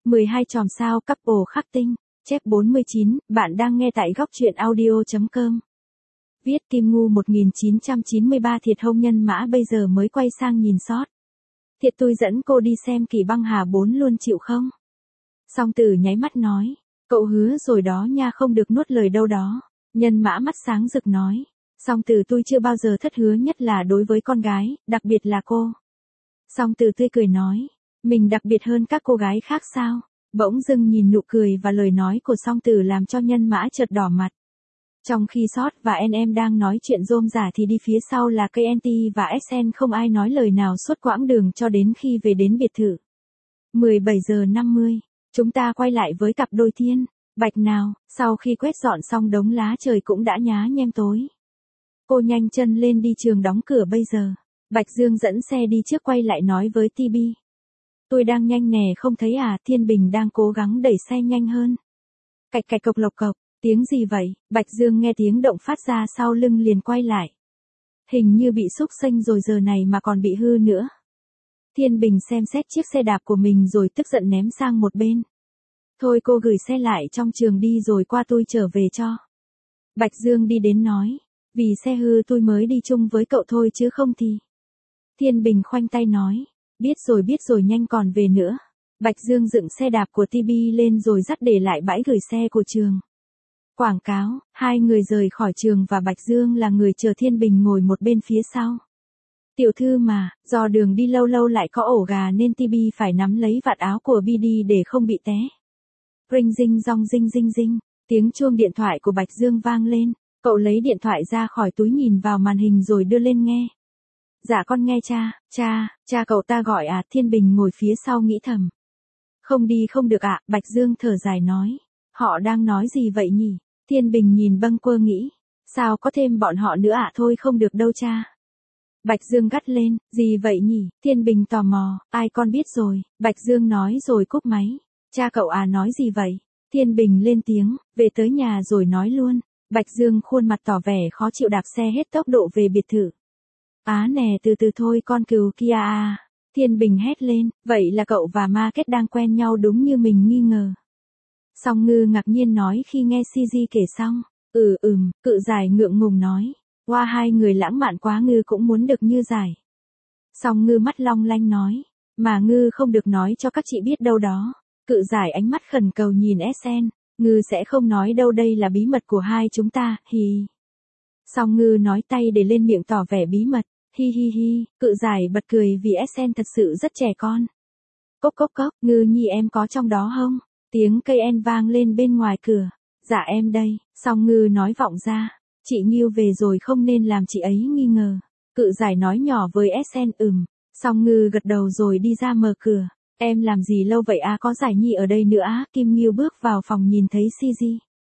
12 chòm sao couple khắc tinh. Chép 49, bạn đang nghe tại góc truyện audio.com. Viết Kim Ngu 1993 thiệt hôn nhân mã bây giờ mới quay sang nhìn sót. Thiệt tôi dẫn cô đi xem Kỳ Băng Hà 4 luôn chịu không? Song Tử nháy mắt nói. Cậu hứa rồi đó nha, không được nuốt lời đâu đó. Nhân mã mắt sáng rực nói. Song Tử tôi chưa bao giờ thất hứa, nhất là đối với con gái, đặc biệt là cô. Song Tử tươi cười nói. Mình đặc biệt hơn các cô gái khác sao? Bỗng dưng nhìn nụ cười và lời nói của Song Tử làm cho nhân mã chợt đỏ mặt. Trong khi Sót và em đang nói chuyện rôm rả thì đi phía sau là KNT và SN không ai nói lời nào suốt quãng đường cho đến khi về đến biệt thự. 17 giờ 50, chúng ta quay lại với cặp đôi Thiên, Bạch nào, sau khi quét dọn xong đống lá trời cũng đã nhá nhem tối. Cô nhanh chân lên đi trường đóng cửa bây giờ. Bạch Dương dẫn xe đi trước quay lại nói với TB. Tôi đang nhanh nè không thấy à? Thiên Bình đang cố gắng đẩy xe nhanh hơn. Cạch cạch cộc lộc cộc, tiếng gì vậy? Bạch Dương nghe tiếng động phát ra sau lưng liền quay lại. Hình như bị xúc xanh rồi giờ này mà còn bị hư nữa. Thiên Bình xem xét chiếc xe đạp của mình rồi tức giận ném sang một bên. Thôi cô gửi xe lại trong trường đi rồi qua tôi trở về cho. Bạch Dương đi đến nói. Vì xe hư tôi mới đi chung với cậu thôi chứ không thì. Thiên Bình khoanh tay nói. Biết rồi nhanh còn về nữa. Bạch Dương dựng xe đạp của TB lên rồi dắt để lại bãi gửi xe của trường. Quảng cáo, hai người rời khỏi trường và Bạch Dương là người chờ Thiên Bình ngồi một bên phía sau. Tiểu thư mà, do đường đi lâu lâu lại có ổ gà nên TB phải nắm lấy vạt áo của BD để không bị té. Ring ding dong ding ding ding, tiếng chuông điện thoại của Bạch Dương vang lên, cậu lấy điện thoại ra khỏi túi nhìn vào màn hình rồi đưa lên nghe. Dạ con nghe cha cậu ta gọi à? Thiên Bình ngồi phía sau nghĩ thầm. Không đi không được ạ, Bạch Dương thở dài nói. Họ đang nói gì vậy nhỉ? Thiên Bình nhìn bâng quơ nghĩ. Sao có thêm bọn họ nữa ạ? Thôi không được đâu cha. Bạch Dương gắt lên, gì vậy nhỉ? Thiên Bình tò mò, ai con biết rồi, Bạch Dương nói rồi cúp máy. Cha cậu à nói gì vậy? Thiên Bình lên tiếng, về tới nhà rồi nói luôn. Bạch Dương khuôn mặt tỏ vẻ khó chịu đạp xe hết tốc độ về biệt thự. Á nè từ từ thôi con cừu kia à. Thiên Bình hét lên, vậy là cậu và Market đang quen nhau đúng như mình nghi ngờ. Song Ngư ngạc nhiên nói khi nghe CG kể xong. Cự Giải ngượng ngùng nói. Wow, hai người lãng mạn quá, Ngư cũng muốn được như Giải. Song Ngư mắt long lanh nói. Mà Ngư không được nói cho các chị biết đâu đó. Cự Giải ánh mắt khẩn cầu nhìn SN. Ngư sẽ không nói đâu, đây là bí mật của hai chúng ta, hì. Song Ngư nói tay để lên miệng tỏ vẻ bí mật. Hi hi hi, Cự Giải bật cười vì SN thật sự rất trẻ con. Cốc cốc cốc, Ngư nhi em có trong đó không? Tiếng cây en vang lên bên ngoài cửa. Dạ em đây, Song Ngư nói vọng ra. Chị Nghiêu về rồi không nên làm chị ấy nghi ngờ. Cự Giải nói nhỏ với SN Song Ngư gật đầu rồi đi ra mở cửa. Em làm gì lâu vậy à? Có Giải nhi ở đây nữa á? Kim Nghiêu bước vào phòng nhìn thấy CG.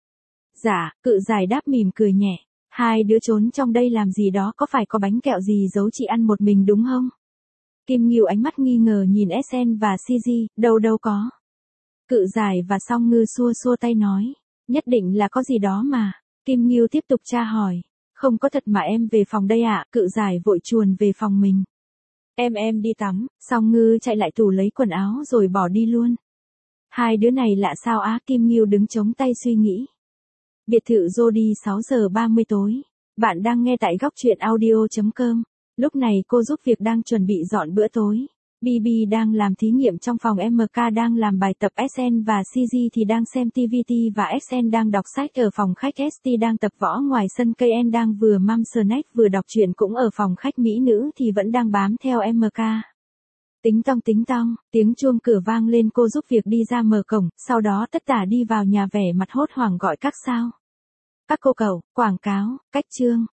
Dạ, Cự Giải đáp mỉm cười nhẹ. Hai đứa trốn trong đây làm gì đó, có phải có bánh kẹo gì giấu chị ăn một mình đúng không? Kim Nghiêu ánh mắt nghi ngờ nhìn SN và CG, đâu có. Cự Giải và Song Ngư xua tay nói, nhất định là có gì đó mà. Kim Nghiêu tiếp tục tra hỏi, không có thật mà em về phòng đây ạ. Cự Giải vội chuồn về phòng mình. Em đi tắm. Song Ngư chạy lại tủ lấy quần áo rồi bỏ đi luôn. Hai đứa này lạ sao á? Kim Nghiêu đứng chống tay suy nghĩ. Biệt thự Jody 6 giờ 30 tối. Bạn đang nghe tại góc truyện audio.com. Lúc này cô giúp việc đang chuẩn bị dọn bữa tối. BB đang làm thí nghiệm trong phòng, MK đang làm bài tập, SN và CG thì đang xem TVT và SN đang đọc sách ở phòng khách, ST đang tập võ ngoài sân, KN đang vừa măm snack vừa đọc truyện cũng ở phòng khách, mỹ nữ thì vẫn đang bám theo MK. Tính tong, tiếng chuông cửa vang lên, cô giúp việc đi ra mở cổng, sau đó tất tả đi vào nhà vẻ mặt hốt hoảng gọi các sao. Các cô cậu, quảng cáo, cách chương.